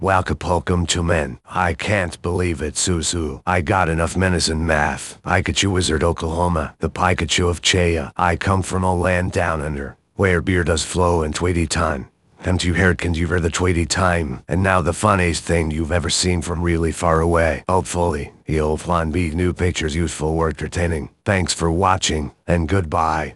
Welcome to men. I can't believe it, Susu. I got enough medicine math. Pikachu Wizard Oklahoma, the Pikachu of Chaya. I come from a land down under, where beer does flow in Tweety time. And you heard can you hear the Tweety time? And now the funniest thing you've ever seen from really far away. Hopefully, you'll find me new pictures useful or entertaining. Thanks for watching, and goodbye.